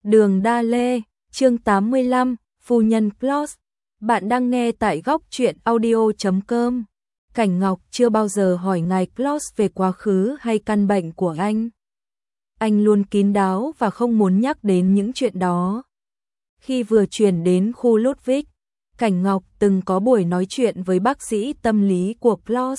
Đường Đa Lê, chương 85, Phu nhân Plus. Bạn đang nghe tại góc truyện audio.com. Cảnh Ngọc chưa bao giờ hỏi ngài Plus về quá khứ hay căn bệnh của anh. Anh luôn kín đáo và không muốn nhắc đến những chuyện đó. Khi vừa chuyển đến khu Ludwig, Cảnh Ngọc từng có buổi nói chuyện với bác sĩ tâm lý của Plus.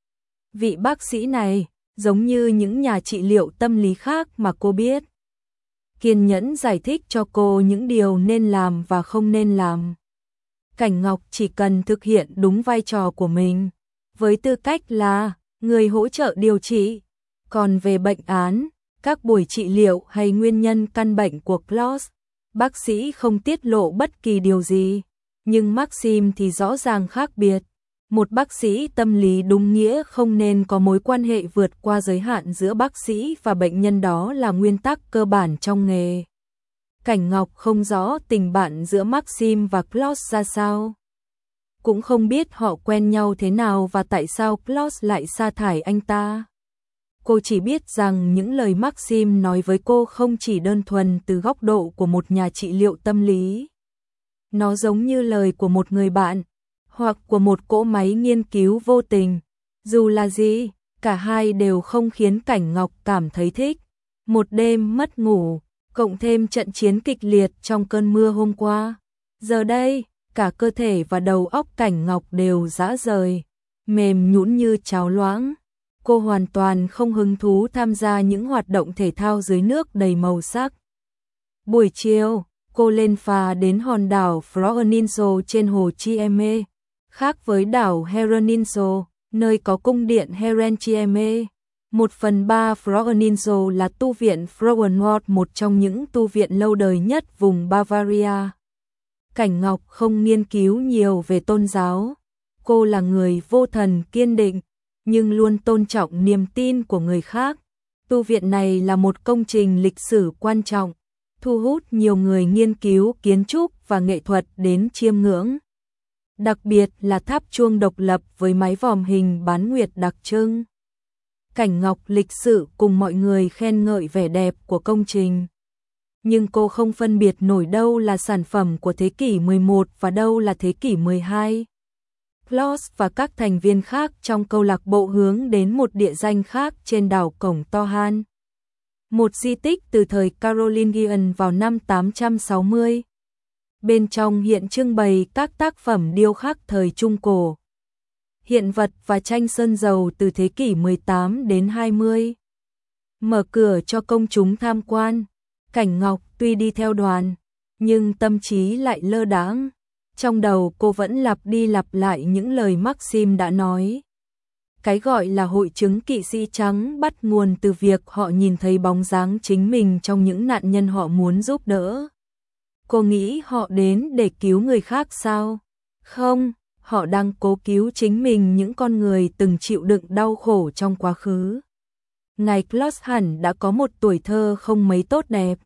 Vị bác sĩ này, giống như những nhà trị liệu tâm lý khác mà cô biết, kiên nhẫn giải thích cho cô những điều nên làm và không nên làm. Cảnh Ngọc chỉ cần thực hiện đúng vai trò của mình, với tư cách là người hỗ trợ điều trị. Còn về bệnh án, các buổi trị liệu hay nguyên nhân căn bệnh của Plus, bác sĩ không tiết lộ bất kỳ điều gì. Nhưng Maxim thì rõ ràng khác biệt. Một bác sĩ tâm lý đúng nghĩa không nên có mối quan hệ vượt qua giới hạn giữa bác sĩ và bệnh nhân, đó là nguyên tắc cơ bản trong nghề. Cảnh Ngọc không rõ tình bạn giữa Maxim và Plus ra sao. Cũng không biết họ quen nhau thế nào và tại sao Plus lại sa thải anh ta. Cô chỉ biết rằng những lời Maxim nói với cô không chỉ đơn thuần từ góc độ của một nhà trị liệu tâm lý. Nó giống như lời của một người bạn, hoặc của một cỗ máy nghiên cứu vô tình. Dù là gì, cả hai đều không khiến Cảnh Ngọc cảm thấy thích. Một đêm mất ngủ, cộng thêm trận chiến kịch liệt trong cơn mưa hôm qua. Giờ đây, cả cơ thể và đầu óc Cảnh Ngọc đều rã rời, mềm nhũn như cháo loãng. Cô hoàn toàn không hứng thú tham gia những hoạt động thể thao dưới nước đầy màu sắc. Buổi chiều, cô lên phà đến hòn đảo Froninsel trên hồ Chieme. Khác với đảo Heroninsel, nơi có cung điện Herenchieme, 1/3 Froninsel là tu viện Frauenwald, một trong những tu viện lâu đời nhất vùng Bavaria. Cảnh Ngọc không nghiên cứu nhiều về tôn giáo. Cô là người vô thần kiên định, nhưng luôn tôn trọng niềm tin của người khác. Tu viện này là một công trình lịch sử quan trọng, thu hút nhiều người nghiên cứu kiến trúc và nghệ thuật đến chiêm ngưỡng. Đặc biệt là tháp chuông độc lập với mái vòm hình bán nguyệt đặc trưng. Cảnh Ngọc lịch sự cùng mọi người khen ngợi vẻ đẹp của công trình. Nhưng cô không phân biệt nổi đâu là sản phẩm của thế kỷ 11 và đâu là thế kỷ 12. Plus và các thành viên khác trong câu lạc bộ hướng đến một địa danh khác trên đảo Cổng Tohan, một di tích từ thời Carolingian vào năm 860. Bên trong hiện trưng bày các tác phẩm điêu khắc thời Trung Cổ, hiện vật và tranh sơn dầu từ thế kỷ 18 đến 20. Mở cửa cho công chúng tham quan, Cảnh Ngọc tuy đi theo đoàn, nhưng tâm trí lại lơ đãng. Trong đầu cô vẫn lặp đi lặp lại những lời Maxim đã nói. Cái gọi là hội chứng kỵ sĩ trắng bắt nguồn từ việc họ nhìn thấy bóng dáng chính mình trong những nạn nhân họ muốn giúp đỡ. Cô nghĩ họ đến để cứu người khác sao? Không, họ đang cố cứu chính mình, những con người từng chịu đựng đau khổ trong quá khứ. Ngài Plus hẳn đã có một tuổi thơ không mấy tốt đẹp.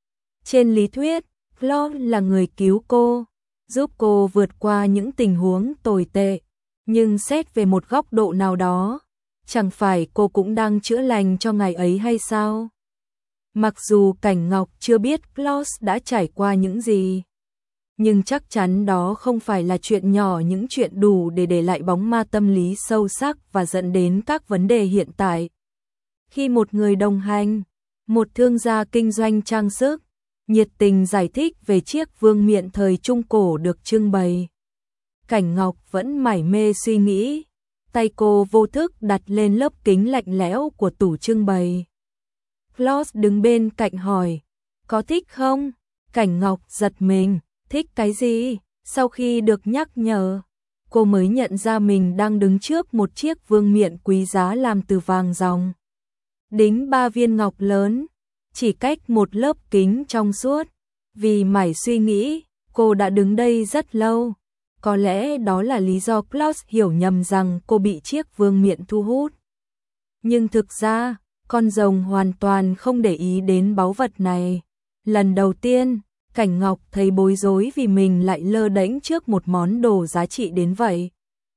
Trên lý thuyết, Plus là người cứu cô, giúp cô vượt qua những tình huống tồi tệ. Nhưng xét về một góc độ nào đó, chẳng phải cô cũng đang chữa lành cho ngài ấy hay sao? Mặc dù Cảnh Ngọc chưa biết Plus đã trải qua những gì, nhưng chắc chắn đó không phải là chuyện nhỏ, những chuyện đủ để lại bóng ma tâm lý sâu sắc và dẫn đến các vấn đề hiện tại. Khi một người đồng hành, một thương gia kinh doanh trang sức, nhiệt tình giải thích về chiếc vương miện thời Trung Cổ được trưng bày, Cảnh Ngọc vẫn mải mê suy nghĩ. Tay cô vô thức đặt lên lớp kính lạnh lẽo của tủ trưng bày. Plus đứng bên cạnh hỏi, có thích không? Cảnh Ngọc giật mình, thích cái gì? Sau khi được nhắc nhở, cô mới nhận ra mình đang đứng trước một chiếc vương miện quý giá làm từ vàng ròng, đính 3 viên ngọc lớn, chỉ cách một lớp kính trong suốt. Vì mải suy nghĩ, cô đã đứng đây rất lâu. Có lẽ đó là lý do Plus hiểu nhầm rằng cô bị chiếc vương miện thu hút. Nhưng thực ra, con rồng hoàn toàn không để ý đến báu vật này. Lần đầu tiên, Cảnh Ngọc thấy bối rối vì mình lại lơ đễnh trước một món đồ giá trị đến vậy.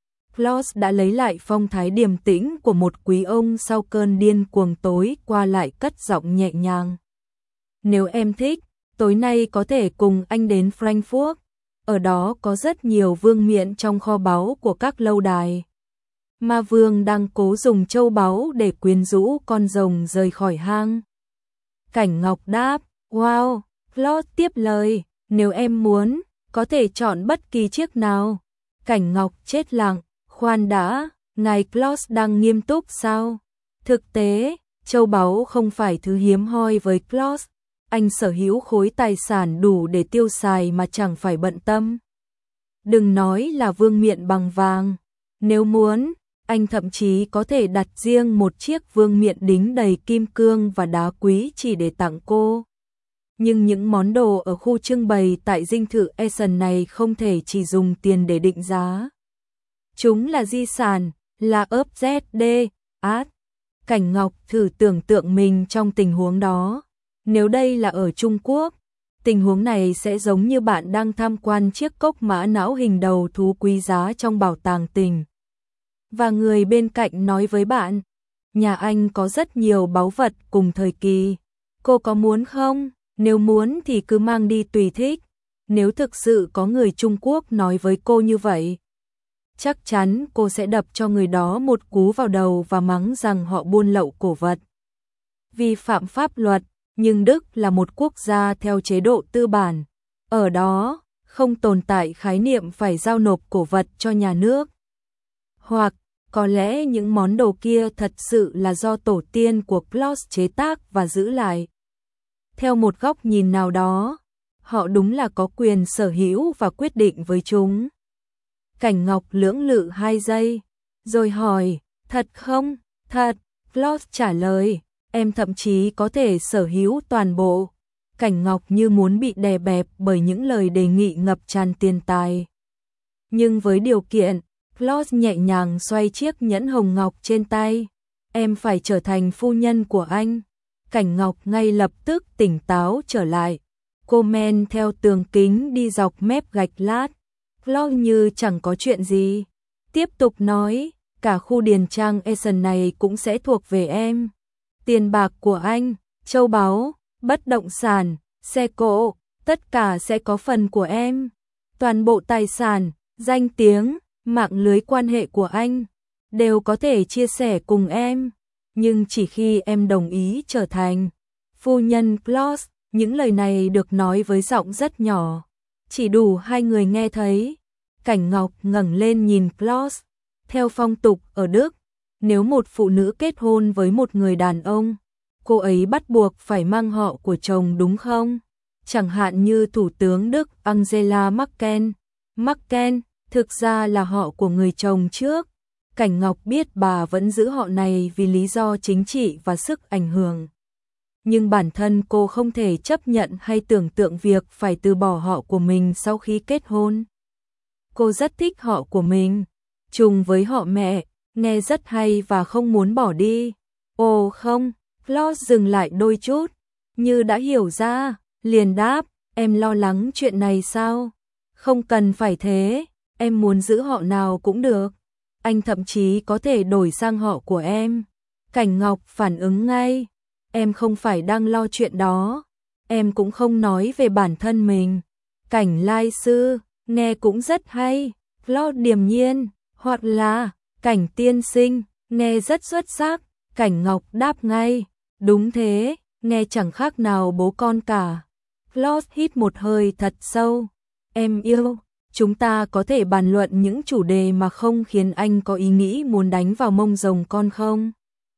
Plus đã lấy lại phong thái điềm tĩnh của một quý ông sau cơn điên cuồng tối qua, lại cất giọng nhẹ nhàng. Nếu em thích, tối nay có thể cùng anh đến Frankfurt, ở đó có rất nhiều vương miện trong kho báu của các lâu đài. Ma vương đang cố dùng châu báu để quyến rũ con rồng rời khỏi hang. Cảnh Ngọc đáp, wow, Claude tiếp lời, nếu em muốn, có thể chọn bất kỳ chiếc nào. Cảnh Ngọc chết lặng, khoan đã, ngài Claude đang nghiêm túc sao? Thực tế, châu báu không phải thứ hiếm hoi với Claude, anh sở hữu khối tài sản đủ để tiêu xài mà chẳng phải bận tâm. Đừng nói là vương miện bằng vàng, nếu muốn, anh thậm chí có thể đặt riêng một chiếc vương miện đính đầy kim cương và đá quý chỉ để tặng cô. Nhưng những món đồ ở khu trưng bày tại dinh thự Essen này không thể chỉ dùng tiền để định giá. Chúng là di sản, là OBJD, art. Cảnh Ngọc thử tưởng tượng mình trong tình huống đó. Nếu đây là ở Trung Quốc, tình huống này sẽ giống như bạn đang tham quan chiếc cốc mã não hình đầu thú quý giá trong bảo tàng tỉnh. Và người bên cạnh nói với bạn, nhà anh có rất nhiều báu vật cùng thời kỳ. Cô có muốn không? Nếu muốn thì cứ mang đi tùy thích. Nếu thực sự có người Trung Quốc nói với cô như vậy, chắc chắn cô sẽ đập cho người đó một cú vào đầu và mắng rằng họ buôn lậu cổ vật. Vi phạm pháp luật, nhưng Đức là một quốc gia theo chế độ tư bản. Ở đó, không tồn tại khái niệm phải giao nộp cổ vật cho nhà nước. Hoặc, có lẽ những món đồ kia thật sự là do tổ tiên của Claude chế tác và giữ lại. Theo một góc nhìn nào đó, họ đúng là có quyền sở hữu và quyết định với chúng. Cảnh Ngọc lưỡng lự 2 giây, rồi hỏi, thật không? Thật, Claude trả lời, em thậm chí có thể sở hữu toàn bộ. Cảnh Ngọc như muốn bị đè bẹp bởi những lời đề nghị ngập tràn tiền tài. Nhưng với điều kiện, Claude nhẹ nhàng xoay chiếc nhẫn hồng ngọc trên tay. Em phải trở thành phu nhân của anh. Cảnh Ngọc ngay lập tức tỉnh táo trở lại. Cô men theo tường kính đi dọc mép gạch lát. Claude như chẳng có chuyện gì. Tiếp tục nói, cả khu điền trang Essen này cũng sẽ thuộc về em. Tiền bạc của anh, châu báu, bất động sản, xe cộ, tất cả sẽ có phần của em. Toàn bộ tài sản, danh tiếng, mạng lưới quan hệ của anh đều có thể chia sẻ cùng em, nhưng chỉ khi em đồng ý trở thành phu nhân Claude. Những lời này được nói với giọng rất nhỏ, chỉ đủ 2 người nghe thấy. Cảnh Ngọc ngẩng lên nhìn Claude. Theo phong tục ở Đức, nếu một phụ nữ kết hôn với một người đàn ông, cô ấy bắt buộc phải mang họ của chồng đúng không? Chẳng hạn như Thủ tướng Đức Angela Merkel. Merkel thực ra là họ của người chồng trước. Cảnh Ngọc biết bà vẫn giữ họ này vì lý do chính trị và sức ảnh hưởng. Nhưng bản thân cô không thể chấp nhận hay tưởng tượng việc phải từ bỏ họ của mình sau khi kết hôn. Cô rất thích họ của mình, trùng với họ mẹ, nghe rất hay và không muốn bỏ đi. Ồ không, Claude dừng lại đôi chút, như đã hiểu ra, liền đáp, em lo lắng chuyện này sao? Không cần phải thế, em muốn giữ họ nào cũng được. Anh thậm chí có thể đổi sang họ của em. Cảnh Ngọc phản ứng ngay, em không phải đang lo chuyện đó, em cũng không nói về bản thân mình. Cảnh lai sư, nghe cũng rất hay. Claude điềm nhiên, hoặc là Cảnh tiên sinh, nghe rất xuất sắc. Cảnh Ngọc đáp ngay, đúng thế, nghe chẳng khác nào bố con cả. Claude hít một hơi thật sâu, em yêu, chúng ta có thể bàn luận những chủ đề mà không khiến anh có ý nghĩ muốn đánh vào mông rồng con không?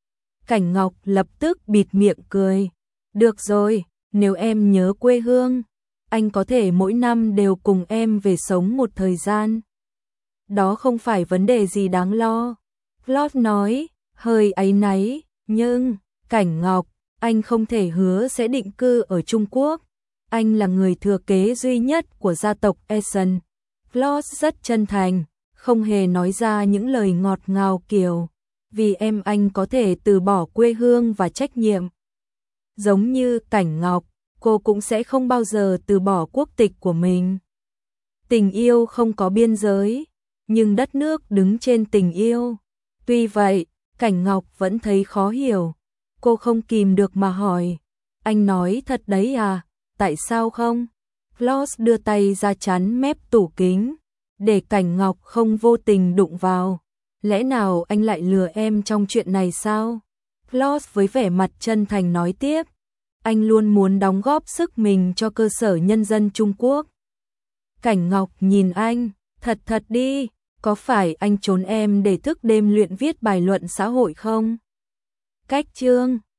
Cảnh Ngọc lập tức bịt miệng cười, được rồi, nếu em nhớ quê hương, anh có thể mỗi năm đều cùng em về sống một thời gian. Đó không phải vấn đề gì đáng lo. Claude nói, hơi áy náy, nhưng, Cảnh Ngọc, anh không thể hứa sẽ định cư ở Trung Quốc. Anh là người thừa kế duy nhất của gia tộc Essen. Claude rất chân thành, không hề nói ra những lời ngọt ngào kiểu, vì em anh có thể từ bỏ quê hương và trách nhiệm. Giống như Cảnh Ngọc, cô cũng sẽ không bao giờ từ bỏ quốc tịch của mình. Tình yêu không có biên giới, nhưng đất nước đứng trên tình yêu. Tuy vậy, Cảnh Ngọc vẫn thấy khó hiểu. Cô không kìm được mà hỏi, anh nói thật đấy à? tại sao không? Floss đưa tay ra chắn mép tủ kính, để Cảnh Ngọc không vô tình đụng vào. Lẽ nào anh lại lừa em trong chuyện này sao? Floss với vẻ mặt chân thành nói tiếp, anh luôn muốn đóng góp sức mình cho cơ sở nhân dân Trung Quốc. Cảnh Ngọc nhìn anh, thật đi, có phải anh trốn em để thức đêm luyện viết bài luận xã hội không? Cách chương